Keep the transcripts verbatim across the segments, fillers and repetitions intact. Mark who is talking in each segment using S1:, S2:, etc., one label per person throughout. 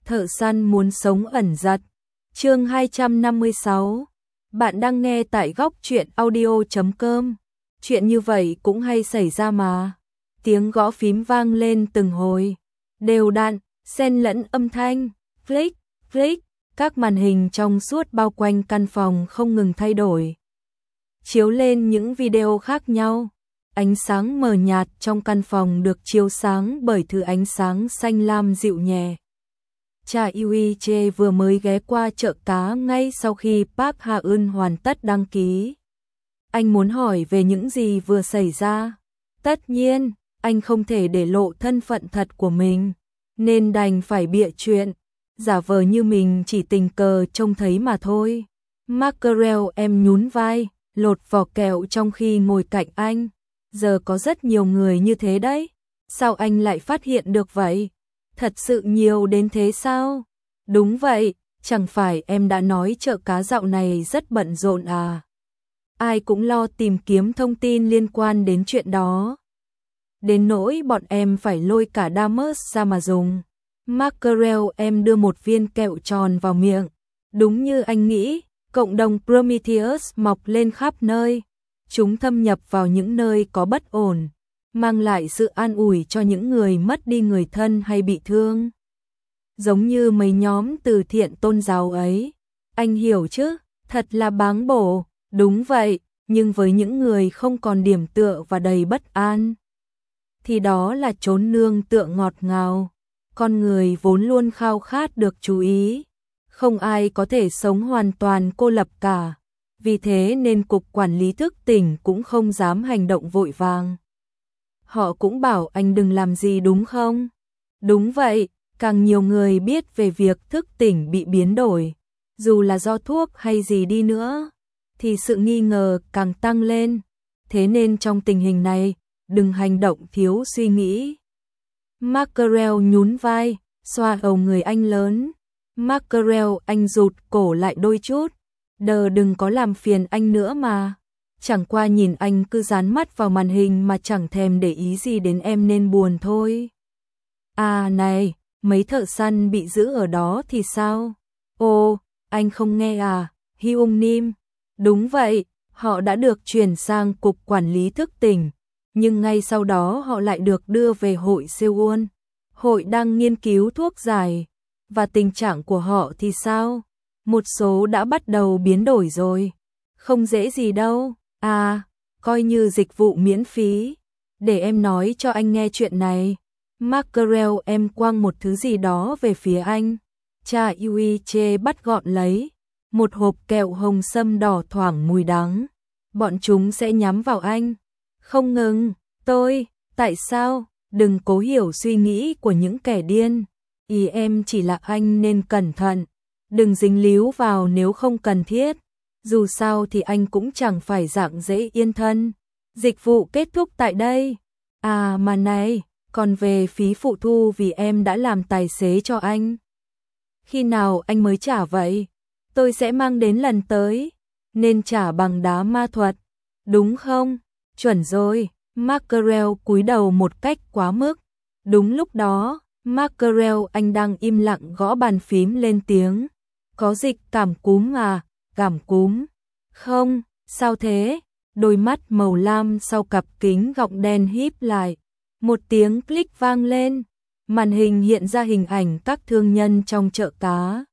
S1: Thợ săn muốn sống ẩn giật. Chương hai trăm năm mươi sáu. Bạn đang nghe tại góc truyện audio chấm com. Chuyện như vậy cũng hay xảy ra mà. Tiếng gõ phím vang lên từng hồi, đều đặn, xen lẫn âm thanh, click, click, các màn hình trong suốt bao quanh căn phòng không ngừng thay đổi, chiếu lên những video khác nhau. Ánh sáng mờ nhạt trong căn phòng được chiếu sáng bởi thứ ánh sáng xanh lam dịu nhẹ. Cha Yuiche vừa mới ghé qua chợ cá ngay sau khi Park Ha-eun hoàn tất đăng ký. Anh muốn hỏi về những gì vừa xảy ra. Tất nhiên, anh không thể để lộ thân phận thật của mình, nên đành phải bịa chuyện, giả vờ như mình chỉ tình cờ trông thấy mà thôi. Mackerel em nhún vai, lột vỏ kẹo trong khi ngồi cạnh anh. Giờ có rất nhiều người như thế đấy. Sao anh lại phát hiện được vậy? Thật sự nhiều đến thế sao? Đúng vậy, chẳng phải em đã nói chợ cá dạo này rất bận rộn à? Ai cũng lo tìm kiếm thông tin liên quan đến chuyện đó. Đến nỗi bọn em phải lôi cả Damus ra mà dùng. Mackerel em đưa một viên kẹo tròn vào miệng. Đúng như anh nghĩ, cộng đồng Prometheus mọc lên khắp nơi. Chúng thâm nhập vào những nơi có bất ổn, mang lại sự an ủi cho những người mất đi người thân hay bị thương. Giống như mấy nhóm từ thiện tôn giáo ấy. Anh hiểu chứ, thật là báng bổ. Đúng vậy, nhưng với những người không còn điểm tựa và đầy bất an, thì đó là chốn nương tựa ngọt ngào. Con người vốn luôn khao khát được chú ý. Không ai có thể sống hoàn toàn cô lập cả. Vì thế nên Cục Quản lý Thức tỉnh cũng không dám hành động vội vàng. Họ cũng bảo anh đừng làm gì đúng không? Đúng vậy, càng nhiều người biết về việc thức tỉnh bị biến đổi, dù là do thuốc hay gì đi nữa, thì sự nghi ngờ càng tăng lên. Thế nên trong tình hình này, đừng hành động thiếu suy nghĩ. Mackerel nhún vai, xoa đầu người anh lớn. Mackerel anh rụt cổ lại đôi chút. Đờ đừng có làm phiền anh nữa mà. Chẳng qua nhìn anh cứ dán mắt vào màn hình mà chẳng thèm để ý gì đến em nên buồn thôi. À này, mấy thợ săn bị giữ ở đó thì sao? Ồ, anh không nghe à, Hyung Nim. Đúng vậy, họ đã được chuyển sang Cục Quản lý Thức tỉnh, nhưng ngay sau đó họ lại được đưa về hội Seoul. Hội đang nghiên cứu thuốc giải. Và tình trạng của họ thì sao? Một số đã bắt đầu biến đổi rồi. Không dễ gì đâu. À, coi như dịch vụ miễn phí. Để em nói cho anh nghe chuyện này. Mackerel em quăng một thứ gì đó về phía anh. Cha Yuiche bắt gọn lấy. Một hộp kẹo hồng sâm đỏ thoảng mùi đắng. Bọn chúng sẽ nhắm vào anh. Không ngừng, tôi, tại sao? Đừng cố hiểu suy nghĩ của những kẻ điên. Ý em chỉ là anh nên cẩn thận. Đừng dính líu vào nếu không cần thiết. Dù sao thì anh cũng chẳng phải dạng dễ yên thân. Dịch vụ kết thúc tại đây. À mà này, còn về phí phụ thu vì em đã làm tài xế cho anh. Khi nào anh mới trả vậy? Tôi sẽ mang đến lần tới. Nên trả bằng đá ma thuật. Đúng không? Chuẩn rồi. Mackerel cúi đầu một cách quá mức. Đúng lúc đó, Mackerel anh đang im lặng gõ bàn phím lên tiếng. Có dịch cảm cúm à? Cảm cúm? Không, sao thế? Đôi mắt màu lam sau cặp kính gọng đen híp lại. Một tiếng click vang lên. Màn hình hiện ra hình ảnh các thương nhân trong chợ cá.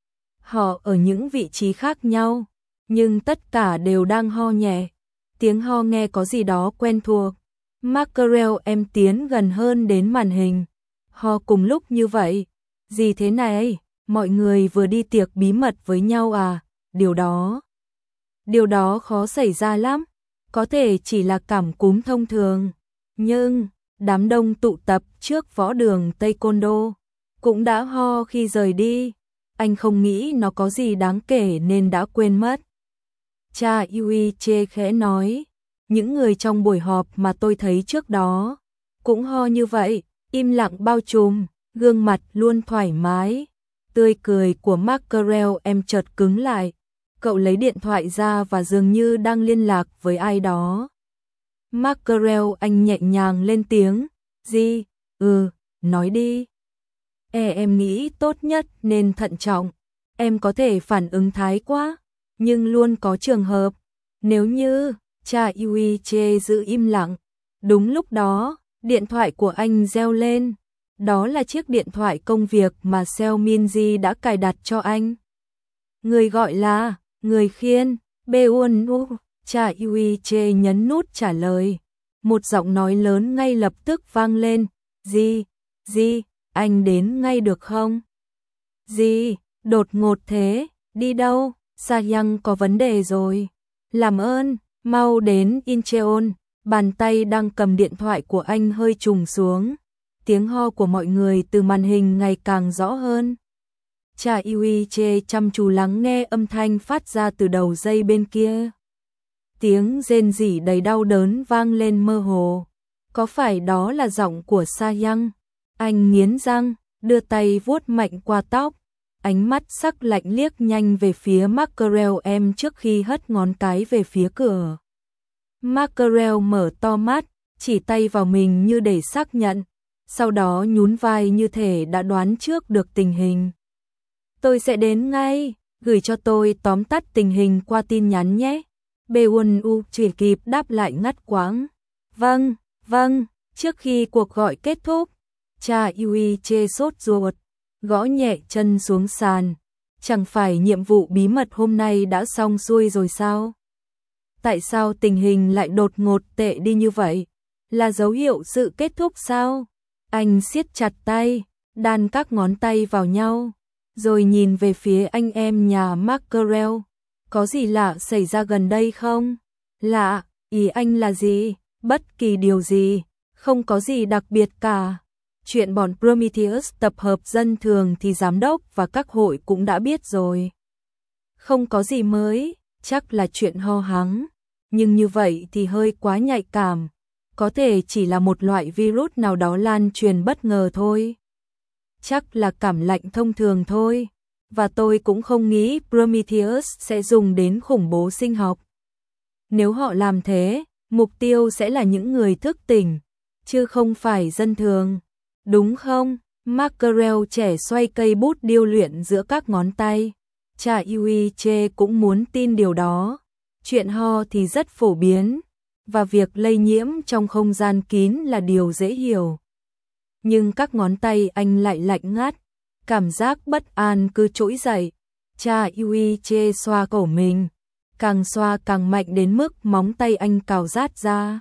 S1: Họ ở những vị trí khác nhau, nhưng tất cả đều đang ho nhẹ. Tiếng ho nghe có gì đó quen thuộc. Mackerel em tiến gần hơn đến màn hình. Ho cùng lúc như vậy. Gì thế này? Mọi người vừa đi tiệc bí mật với nhau à? Điều đó... Điều đó khó xảy ra lắm. Có thể chỉ là cảm cúm thông thường. Nhưng, đám đông tụ tập trước võ đường Taekwondo cũng đã ho khi rời đi. Anh không nghĩ nó có gì đáng kể nên đã quên mất. Cha Yuiche khẽ nói. Những người trong buổi họp mà tôi thấy trước đó cũng ho như vậy, im lặng bao trùm, gương mặt luôn thoải mái. Tươi cười của Mackerel em chợt cứng lại. Cậu lấy điện thoại ra và dường như đang liên lạc với ai đó. Mackerel anh nhẹ nhàng lên tiếng. Gì? Ừ, nói đi. E em nghĩ tốt nhất nên thận trọng. Em có thể phản ứng thái quá, nhưng luôn có trường hợp. Nếu như, cha Yuiche giữ im lặng. Đúng lúc đó, điện thoại của anh reo lên. Đó là chiếc điện thoại công việc mà Seo Minji đã cài đặt cho anh. Người gọi là, người khiên, Beun U, cha Yuiche nhấn nút trả lời. Một giọng nói lớn ngay lập tức vang lên. Gì, gì, anh đến ngay được không? Gì, đột ngột thế, đi đâu? Sa-yang có vấn đề rồi. Làm ơn, mau đến Incheon. Bàn tay đang cầm điện thoại của anh hơi trùng xuống. Tiếng ho của mọi người từ màn hình ngày càng rõ hơn. Cha Yuiche chăm chú lắng nghe âm thanh phát ra từ đầu dây bên kia. Tiếng rên rỉ đầy đau đớn vang lên mơ hồ. Có phải đó là giọng của Sa-yang? Anh nghiến răng, đưa tay vuốt mạnh qua tóc. Ánh mắt sắc lạnh liếc nhanh về phía Mackerel em trước khi hất ngón cái về phía cửa. Mackerel mở to mắt, chỉ tay vào mình như để xác nhận. Sau đó nhún vai như thể đã đoán trước được tình hình. Tôi sẽ đến ngay, gửi cho tôi tóm tắt tình hình qua tin nhắn nhé. Beun U chỉ kịp đáp lại ngắt quãng. Vâng, vâng, trước khi cuộc gọi kết thúc, cha Yuiche sốt ruột, gõ nhẹ chân xuống sàn. Chẳng phải nhiệm vụ bí mật hôm nay đã xong xuôi rồi sao? Tại sao tình hình lại đột ngột tệ đi như vậy? Là dấu hiệu sự kết thúc sao? Anh siết chặt tay, đan các ngón tay vào nhau, rồi nhìn về phía anh em nhà Mackerel. Có gì lạ xảy ra gần đây không? Lạ, ý anh là gì? Bất kỳ điều gì, không có gì đặc biệt cả. Chuyện bọn Prometheus tập hợp dân thường thì giám đốc và các hội cũng đã biết rồi. Không có gì mới, chắc là chuyện ho hắng. Nhưng như vậy thì hơi quá nhạy cảm. Có thể chỉ là một loại virus nào đó lan truyền bất ngờ thôi. Chắc là cảm lạnh thông thường thôi. Và tôi cũng không nghĩ Prometheus sẽ dùng đến khủng bố sinh học. Nếu họ làm thế, mục tiêu sẽ là những người thức tỉnh, chứ không phải dân thường. Đúng không? Mackerel trẻ xoay cây bút điêu luyện giữa các ngón tay. Cha Yuiche cũng muốn tin điều đó. Chuyện ho thì rất phổ biến, và việc lây nhiễm trong không gian kín là điều dễ hiểu. Nhưng các ngón tay anh lại lạnh ngắt, cảm giác bất an cứ trỗi dậy. Cha Yuiche xoa cổ mình, càng xoa càng mạnh đến mức móng tay anh cào rát ra.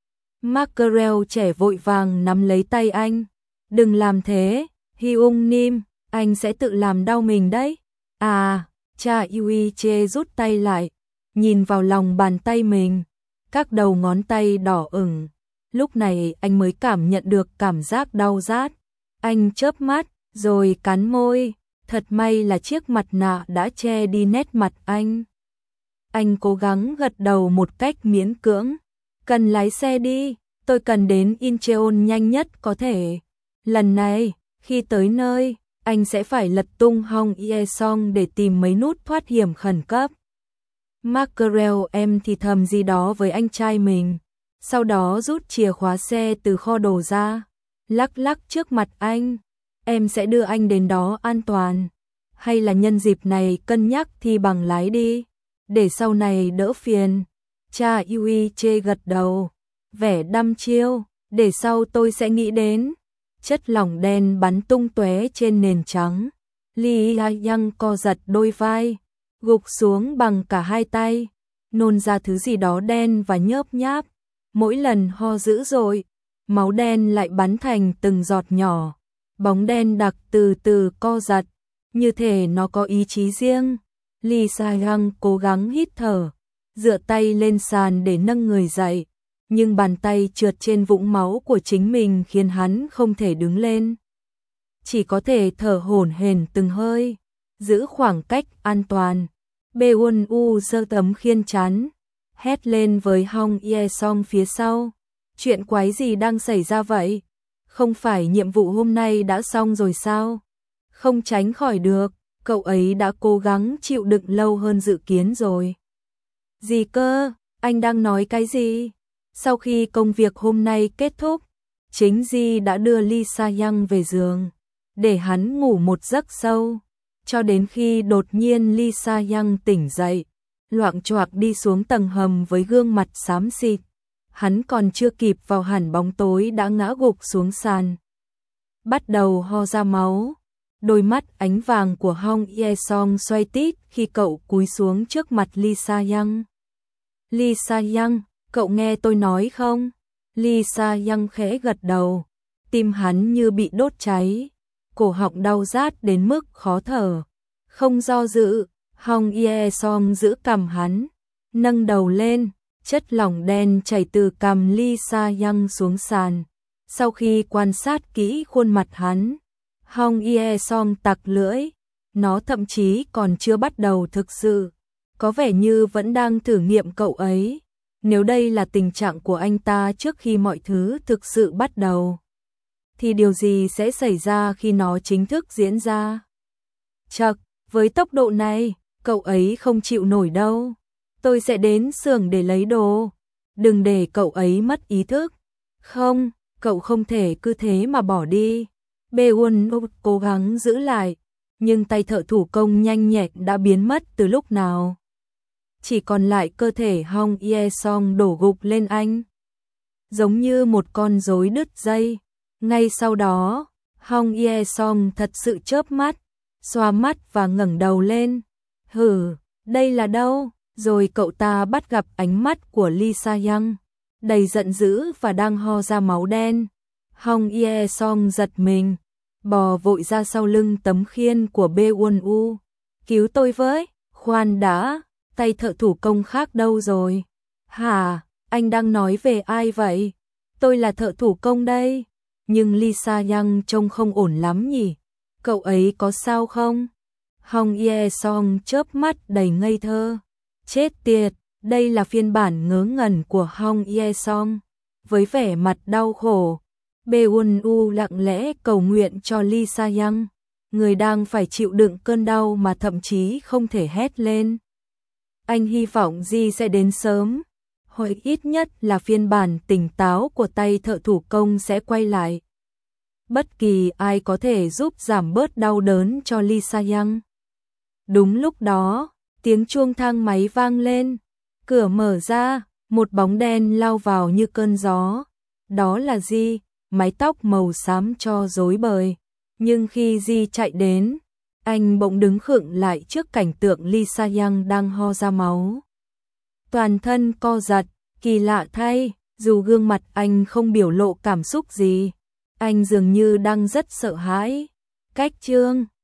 S1: Mackerel trẻ vội vàng nắm lấy tay anh. Đừng làm thế, Hyung Nim, anh sẽ tự làm đau mình đấy. À, cha Yuiche rút tay lại, nhìn vào lòng bàn tay mình, các đầu ngón tay đỏ ửng. Lúc này anh mới cảm nhận được cảm giác đau rát. Anh chớp mắt, rồi cắn môi. Thật may là chiếc mặt nạ đã che đi nét mặt anh. Anh cố gắng gật đầu một cách miễn cưỡng. Cần lái xe đi, tôi cần đến Incheon nhanh nhất có thể. Lần này, khi tới nơi, anh sẽ phải lật tung Hong Ye-song để tìm mấy nút thoát hiểm khẩn cấp. Mackerel em thì thầm gì đó với anh trai mình, sau đó rút chìa khóa xe từ kho đồ ra, lắc lắc trước mặt anh. Em sẽ đưa anh đến đó an toàn. Hay là nhân dịp này cân nhắc thi bằng lái đi, để sau này đỡ phiền. Cha Yuiche gật đầu, vẻ đăm chiêu, để sau tôi sẽ nghĩ đến. Chất lỏng đen bắn tung tóe trên nền trắng. Li Yang co giật đôi vai, gục xuống bằng cả hai tay, nôn ra thứ gì đó đen và nhớp nháp. Mỗi lần ho dữ dội, máu đen lại bắn thành từng giọt nhỏ. Bóng đen đặc từ từ co giật, như thể nó có ý chí riêng. Li Yang cố gắng hít thở, dựa tay lên sàn để nâng người dậy, nhưng bàn tay trượt trên vũng máu của chính mình khiến hắn không thể đứng lên. Chỉ có thể thở hổn hển từng hơi, giữ khoảng cách an toàn. Beun U giơ tấm khiên chắn, hét lên với Hong Ye-song phía sau. Chuyện quái gì đang xảy ra vậy? Không phải nhiệm vụ hôm nay đã xong rồi sao? Không tránh khỏi được, cậu ấy đã cố gắng chịu đựng lâu hơn dự kiến rồi. Gì cơ? Anh đang nói cái gì? Sau khi công việc hôm nay kết thúc, chính Ji đã đưa Lee Sa-yang về giường. để hắn ngủ một giấc sâu, cho đến khi đột nhiên Lee Sa-young tỉnh dậy, loạng choạng đi xuống tầng hầm với gương mặt xám xịt. Hắn còn chưa kịp vào hẳn bóng tối đã ngã gục xuống sàn, bắt đầu ho ra máu. Đôi mắt ánh vàng của Hong Ye-song xoay tít khi cậu cúi xuống trước mặt Lee Sa-young. Lee Sa-young, cậu nghe tôi nói không? Lee Sa-young khẽ gật đầu, tim hắn như bị đốt cháy, cổ họng đau rát đến mức khó thở. Không do dự, Hong Ye-song giữ cằm hắn, nâng đầu lên, chất lỏng đen chảy từ cằm Lee Sa-young xuống sàn. Sau khi quan sát kỹ khuôn mặt hắn, Hong Ye-song tặc lưỡi, nó thậm chí còn chưa bắt đầu thực sự, có vẻ như vẫn đang thử nghiệm cậu ấy. Nếu đây là tình trạng của anh ta trước khi mọi thứ thực sự bắt đầu, thì điều gì sẽ xảy ra khi nó chính thức diễn ra? Chậc, với tốc độ này, cậu ấy không chịu nổi đâu. Tôi sẽ đến xưởng để lấy đồ. Đừng để cậu ấy mất ý thức. Không, cậu không thể cứ thế mà bỏ đi. Baewon cố gắng giữ lại, nhưng tay thợ thủ công nhanh nhẹn đã biến mất từ lúc nào. Chỉ còn lại cơ thể Hong Ye-song đổ gục lên anh, giống như một con rối đứt dây. Ngay sau đó, Hong Ye-song thật sự chớp mắt, xoa mắt và ngẩng đầu lên. Hử, đây là đâu? Rồi cậu ta bắt gặp ánh mắt của Lee Sa-young, đầy giận dữ và đang ho ra máu đen. Hong Ye-song giật mình, bò vội ra sau lưng tấm khiên của Baewon. Cứu tôi với. Khoan đã, tay thợ thủ công khác đâu rồi? Hả, anh đang nói về ai vậy? Tôi là thợ thủ công đây. Nhưng Lee Sa-young trông không ổn lắm nhỉ? Cậu ấy có sao không? Hong Ye-song chớp mắt đầy ngây thơ. Chết tiệt, đây là phiên bản ngớ ngẩn của Hong Ye-song. Với vẻ mặt đau khổ, Baewon lặng lẽ cầu nguyện cho Lee Sa-young, người đang phải chịu đựng cơn đau mà thậm chí không thể hét lên. Anh hy vọng Ji sẽ đến sớm, hoặc ít nhất là phiên bản tỉnh táo của tay thợ thủ công sẽ quay lại. Bất kỳ ai có thể giúp giảm bớt đau đớn cho Lee Sa-young. Đúng lúc đó, tiếng chuông thang máy vang lên, cửa mở ra, một bóng đen lao vào như cơn gió. Đó là Ji, mái tóc màu xám cho rối bời. Nhưng khi Ji chạy đến, anh bỗng đứng khựng lại trước cảnh tượng Lee Sa-young đang ho ra máu. Toàn thân co giật, kỳ lạ thay, dù gương mặt anh không biểu lộ cảm xúc gì, anh dường như đang rất sợ hãi. Cách chương